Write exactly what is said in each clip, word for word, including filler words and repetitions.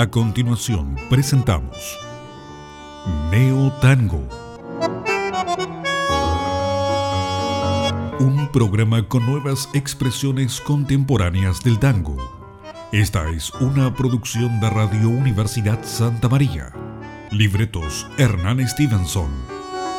A continuación presentamos Neo Tango, un programa con nuevas expresiones contemporáneas del tango. Esta es una producción de Radio Universidad Santa María. Libretos Hernán Stevenson.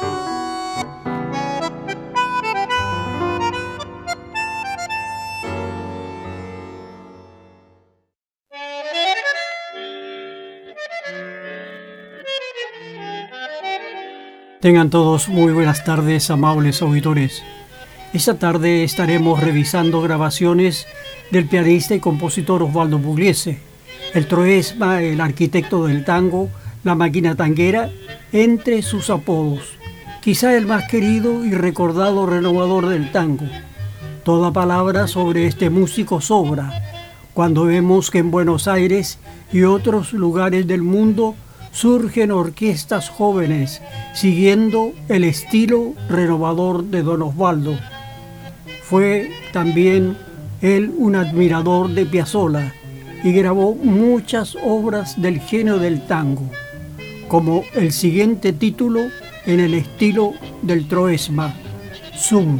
Tengan todos muy buenas tardes, amables auditores. Esta tarde estaremos revisando grabaciones del pianista y compositor Osvaldo Pugliese, el Troesma, el arquitecto del tango, la máquina tanguera, entre sus apodos. Quizá el más querido y recordado renovador del tango. Toda palabra sobre este músico sobra, cuando vemos que en Buenos Aires y otros lugares del mundo surgen orquestas jóvenes siguiendo el estilo renovador de don Osvaldo. Fue también él un admirador de Piazzolla y grabó muchas obras del genio del tango, como el siguiente título en el estilo del Troesma, Zoom.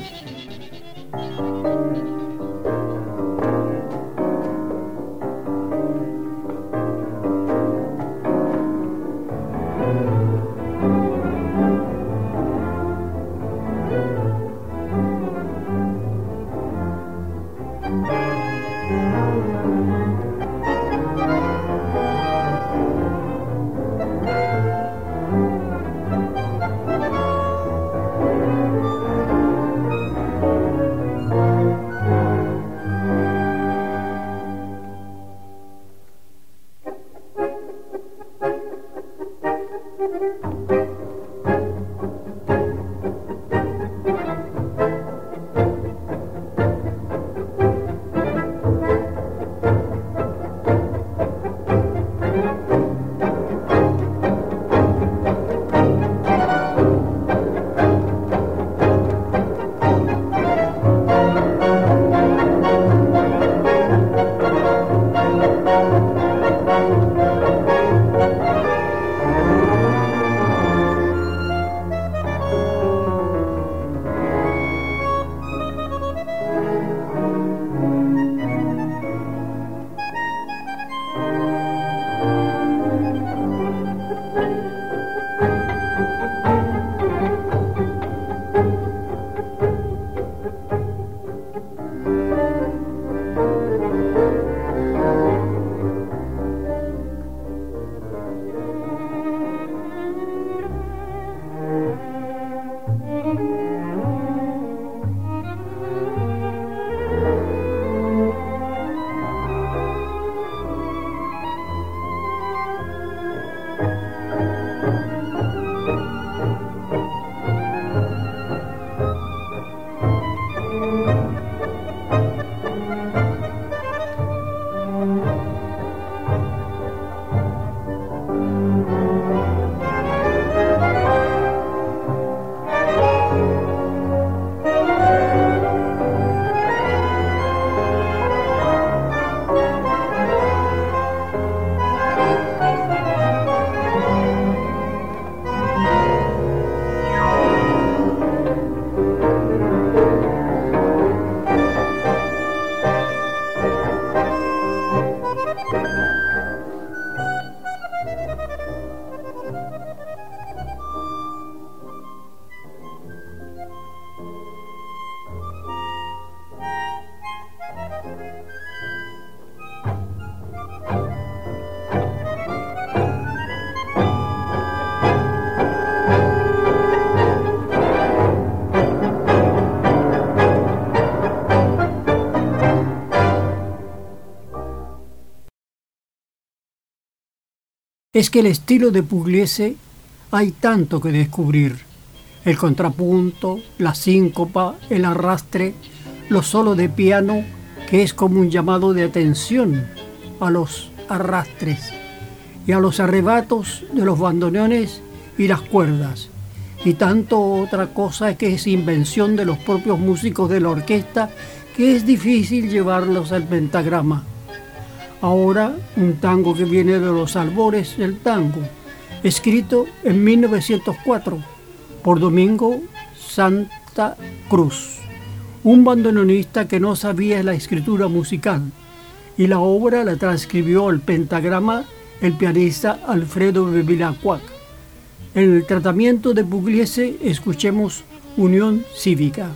Es que el estilo de Pugliese hay tanto que descubrir. El contrapunto, la síncopa, el arrastre, los solos de piano, que es como un llamado de atención a los arrastres y a los arrebatos de los bandoneones y las cuerdas, y tanto otra cosa que es invención de los propios músicos de la orquesta, que es difícil llevarlos al pentagrama. Ahora un tango que viene de los albores del tango, escrito en mil novecientos cuatro por Domingo Santa Cruz, un bandoneonista que no sabía la escritura musical, y la obra la transcribió al pentagrama el pianista Alfredo Bevilacqua. En el tratamiento de Pugliese escuchemos Unión Cívica.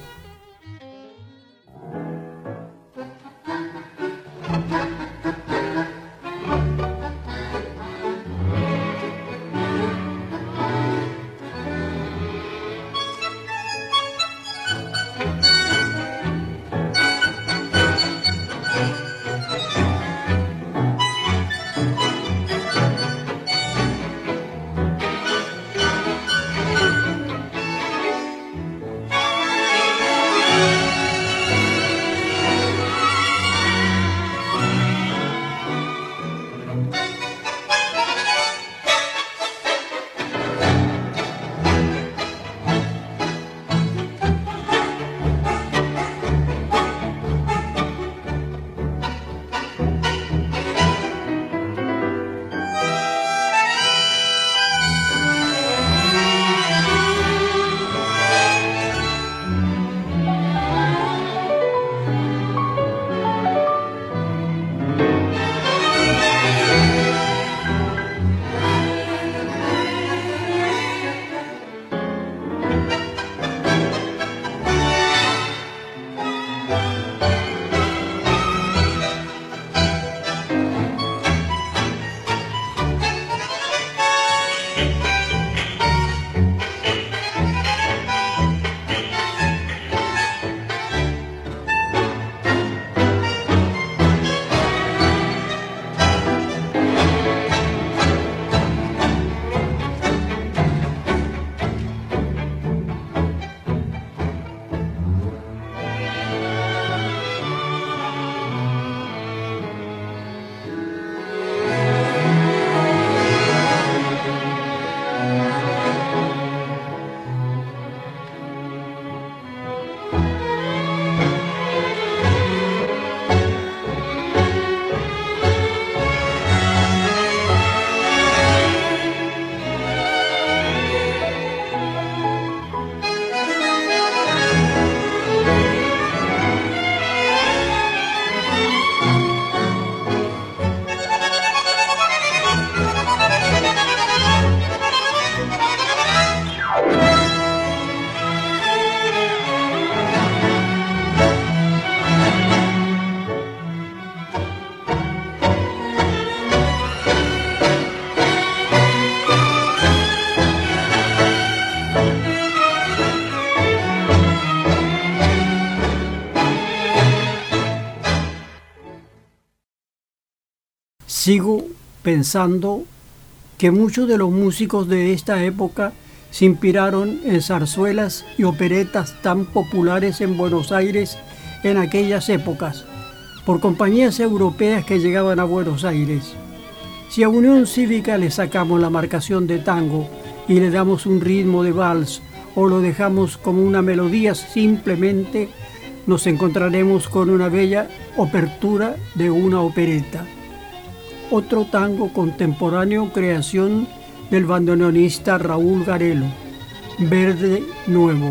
Sigo pensando que muchos de los músicos de esta época se inspiraron en zarzuelas y operetas tan populares en Buenos Aires en aquellas épocas, por compañías europeas que llegaban a Buenos Aires. Si a Unión Cívica le sacamos la marcación de tango y le damos un ritmo de vals o lo dejamos como una melodía simplemente, nos encontraremos con una bella obertura de una opereta. Otro tango contemporáneo, creación del bandoneonista Raúl Garelo, Verde Nuevo.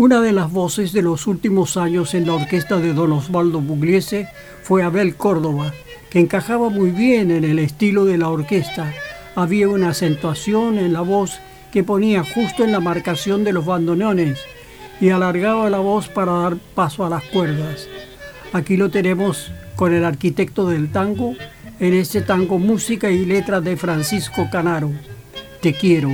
Una de las voces de los últimos años en la orquesta de don Osvaldo Pugliese fue Abel Córdoba, que encajaba muy bien en el estilo de la orquesta. Había una acentuación en la voz que ponía justo en la marcación de los bandoneones y alargaba la voz para dar paso a las cuerdas. Aquí lo tenemos con el arquitecto del tango, en este tango música y letra de Francisco Canaro. Te quiero.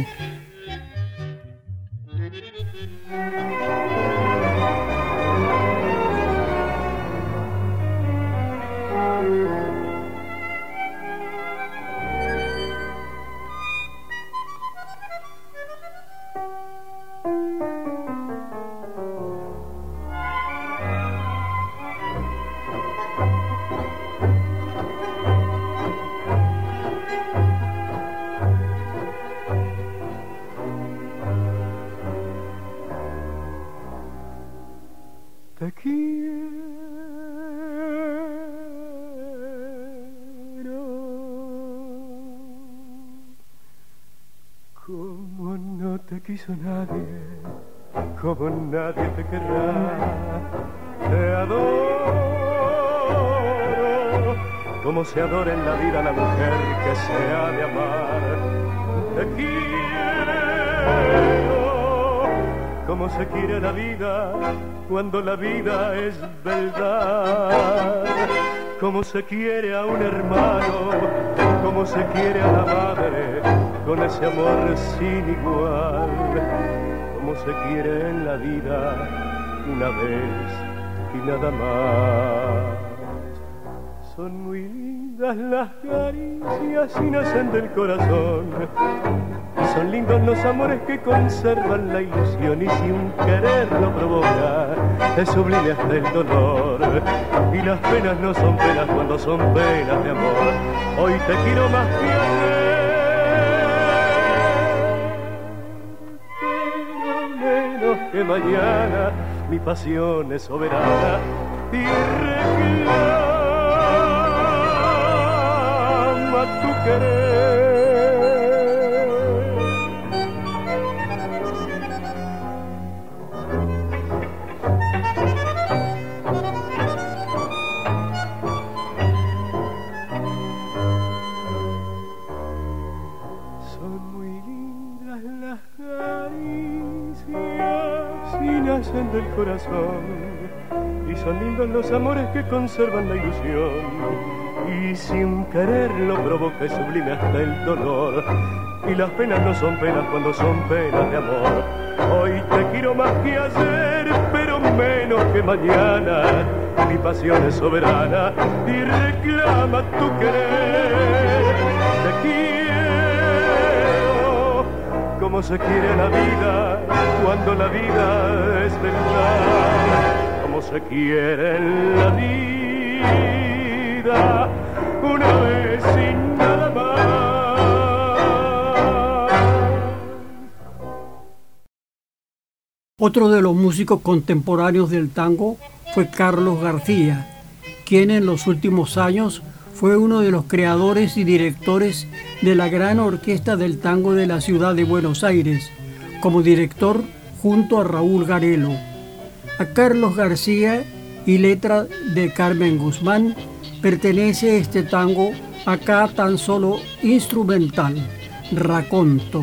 Te quiero, como no te quiso nadie, como nadie te querrá. Te adoro, como se adora en la vida la mujer que se ha de amar. Te quiero, como se quiere la vida cuando la vida es verdad, como se quiere a un hermano, como se quiere a la madre, con ese amor sin igual, como se quiere en la vida una vez y nada más. Son muy lindas las caricias y nacen del corazón, son lindos los amores que conservan la ilusión, y si un querer lo provoca, es sublime hasta el dolor. Y las penas no son penas cuando son penas de amor. Hoy te quiero más que ayer, pero menos que mañana. Mi pasión es soberana y reclama tu querer. Del corazón, y son lindos los amores que conservan la ilusión, y sin querer lo provoca es sublime hasta el dolor, y las penas no son penas cuando son penas de amor. Hoy te quiero más que ayer, pero menos que mañana. Mi pasión es soberana y reclama tu querer. Te quiero como se quiere la vida cuando la vida es verdad, como se quiere la vida una vez sin nada más. Otro de los músicos contemporáneos del tango fue Carlos García, quien en los últimos años fue uno de los creadores y directores de la gran orquesta del tango de la ciudad de Buenos Aires, como director junto a Raúl Garelo. A Carlos García y letra de Carmen Guzmán pertenece este tango, acá tan solo instrumental, Raconto.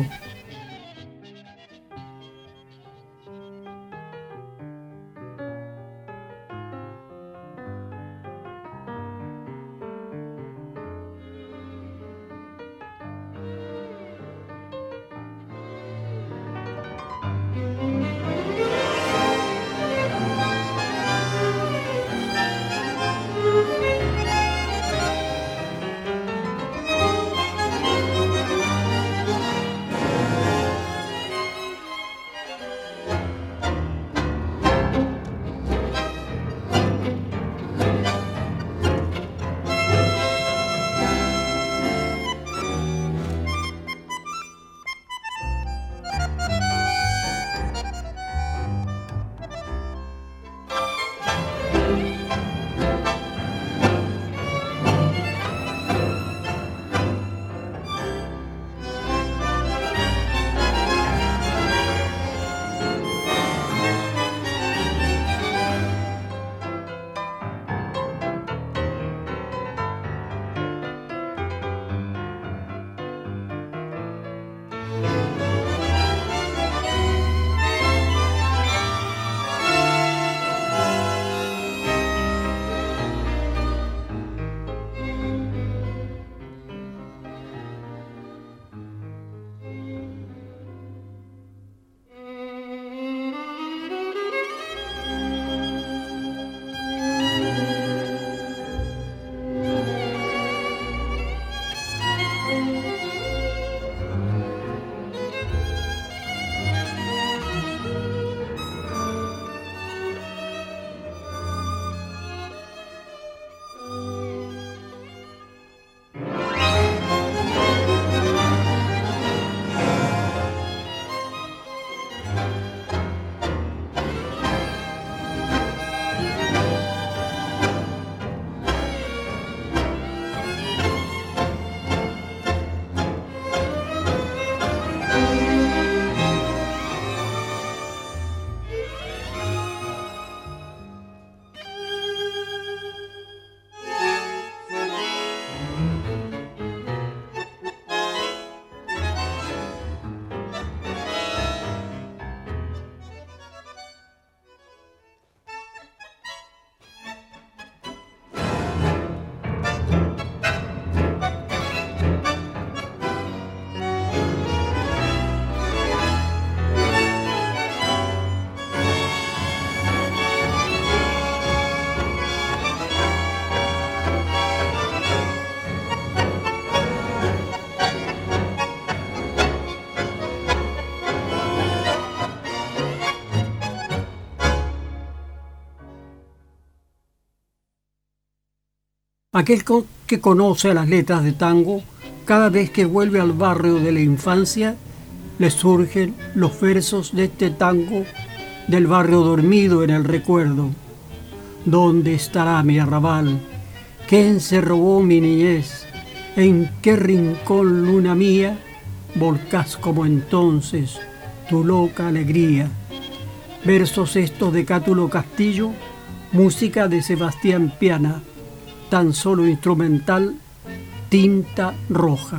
Aquel que conoce las letras de tango, cada vez que vuelve al barrio de la infancia, le surgen los versos de este tango del barrio dormido en el recuerdo. ¿Dónde estará mi arrabal? ¿Quién se robó mi niñez? ¿En qué rincón, luna mía, volcás como entonces tu loca alegría? Versos estos de Cátulo Castillo, música de Sebastián Piana, tan solo instrumental, Tinta Roja.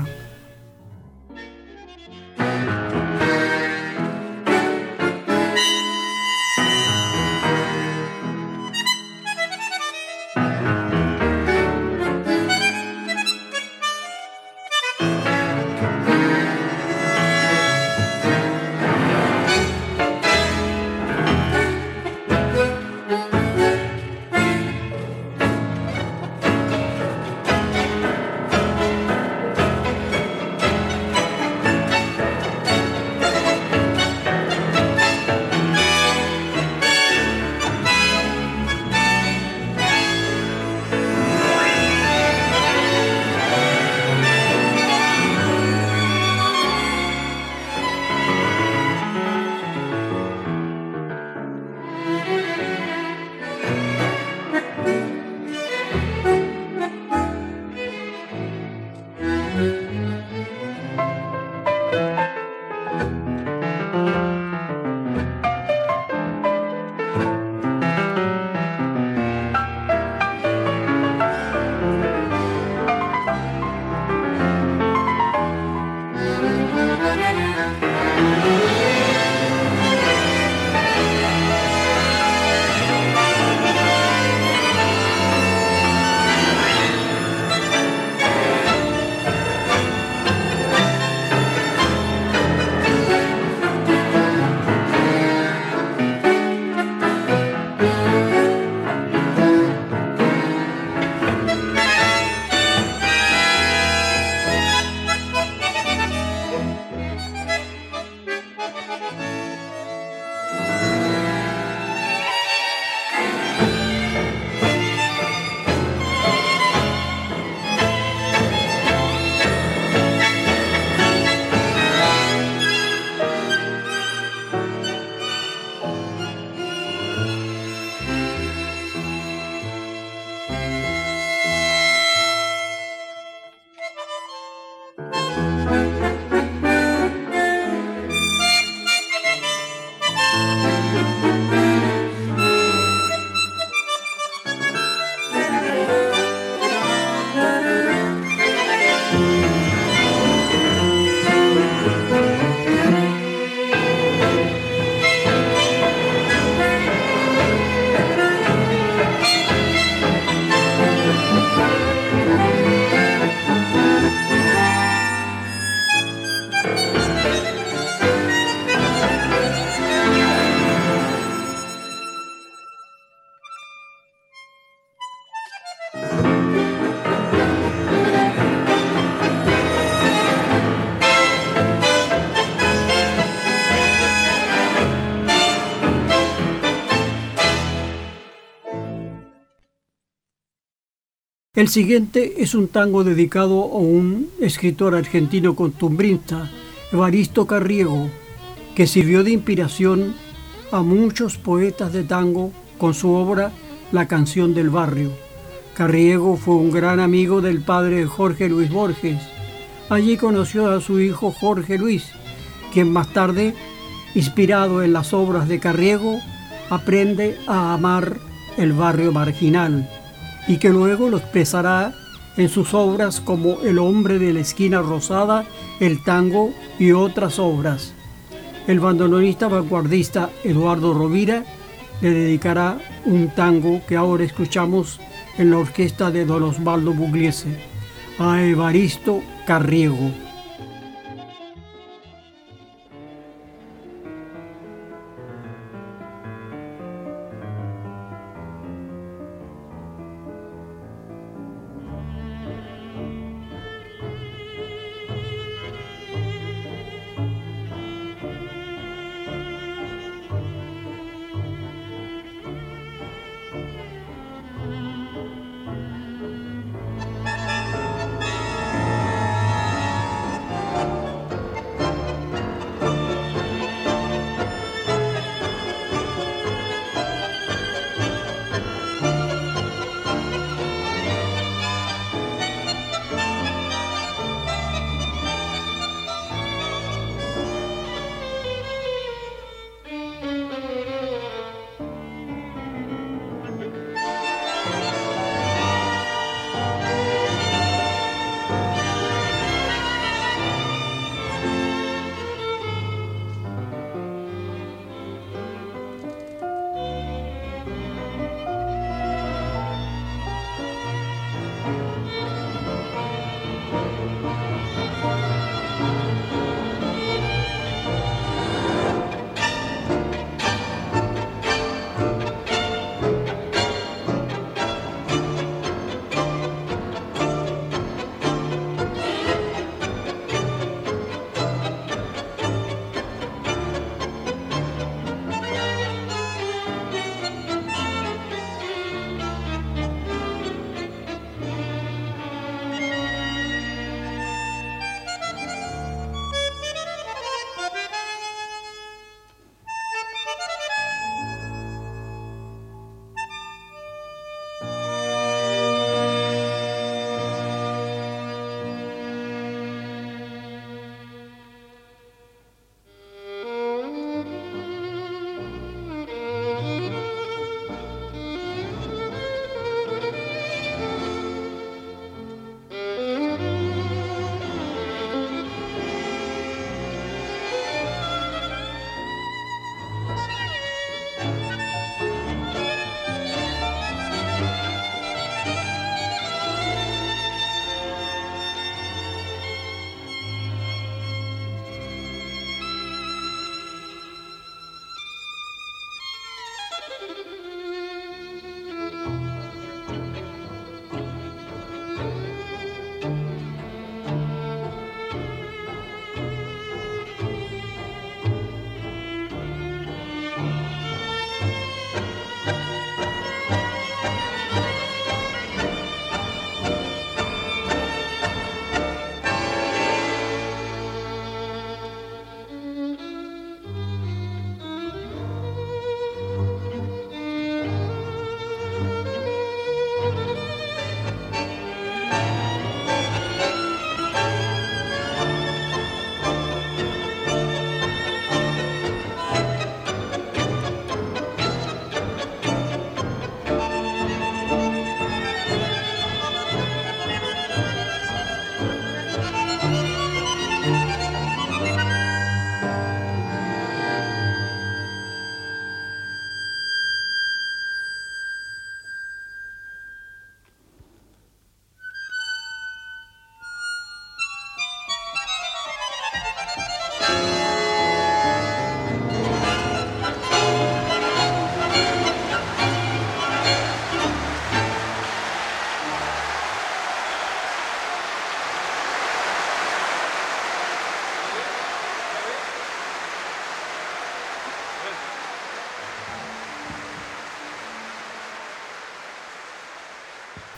El siguiente es un tango dedicado a un escritor argentino costumbrista, Evaristo Carriego, que sirvió de inspiración a muchos poetas de tango con su obra La canción del barrio. Carriego fue un gran amigo del padre Jorge Luis Borges. Allí conoció a su hijo Jorge Luis, quien más tarde, inspirado en las obras de Carriego, aprende a amar el barrio marginal y que luego lo expresará en sus obras como El hombre de la esquina rosada, El tango y otras obras. El bandoneonista vanguardista Eduardo Rovira le dedicará un tango que ahora escuchamos en la orquesta de don Osvaldo Pugliese, a Evaristo Carriego.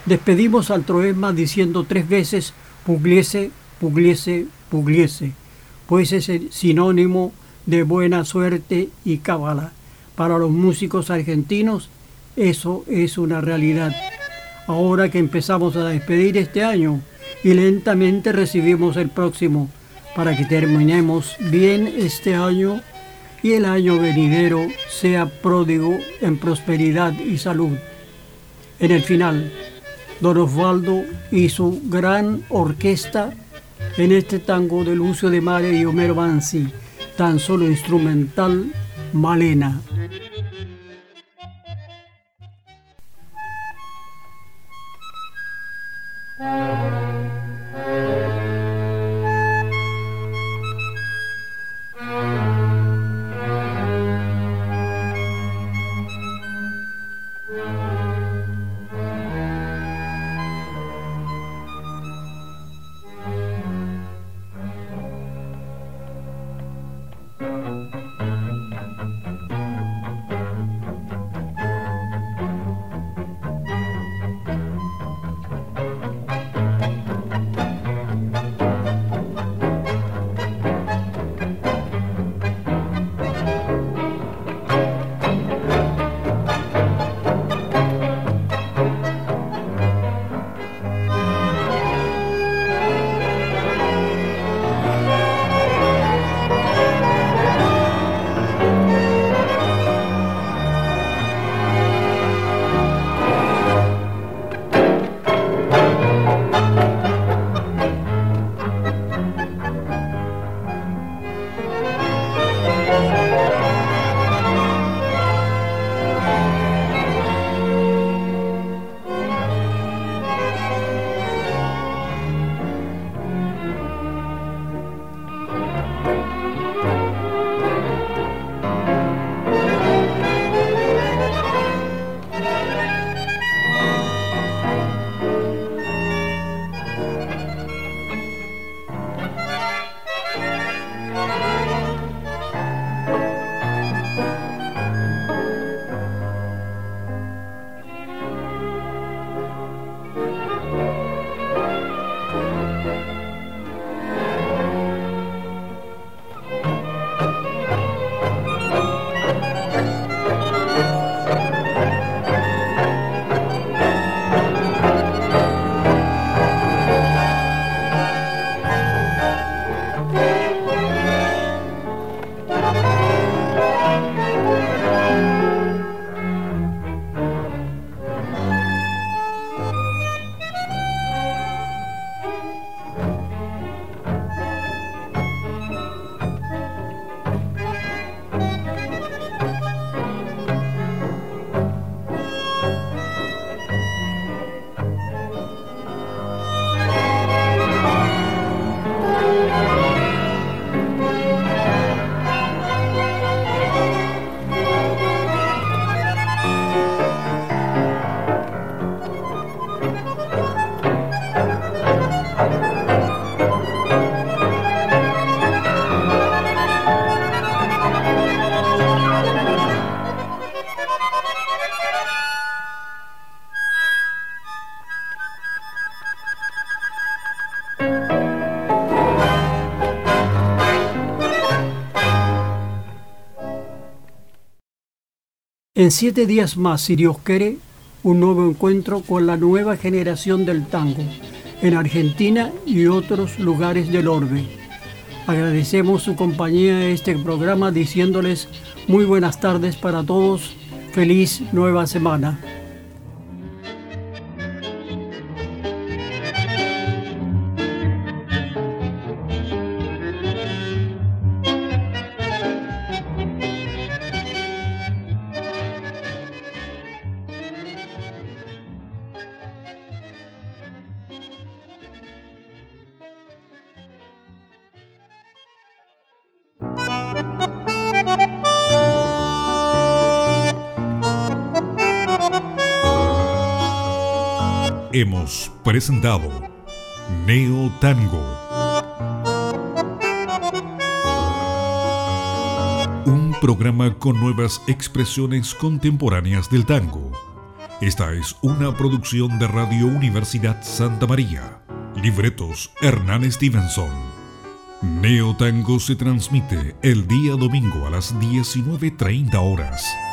Despedimos al Troesma diciendo tres veces Pugliese, Pugliese, Pugliese, pues es el sinónimo de buena suerte y cábala. Para los músicos argentinos, eso es una realidad. Ahora que empezamos a despedir este año y lentamente recibimos el próximo, para que terminemos bien este año y el año venidero sea pródigo en prosperidad y salud. En el final, Don Osvaldo y su gran orquesta en este tango de Lucio de Mare y Homero Manzi, tan solo instrumental, Malena. En siete días más, si Dios quiere, un nuevo encuentro con la nueva generación del tango en Argentina y otros lugares del orbe. Agradecemos su compañía en este programa diciéndoles muy buenas tardes para todos. Feliz nueva semana. Hemos presentado Neo Tango, un programa con nuevas expresiones contemporáneas del tango, Esta es una producción de Radio Universidad Santa María. Libretos Hernán Stevenson. Neo Tango se transmite el día domingo a las diecinueve treinta horas.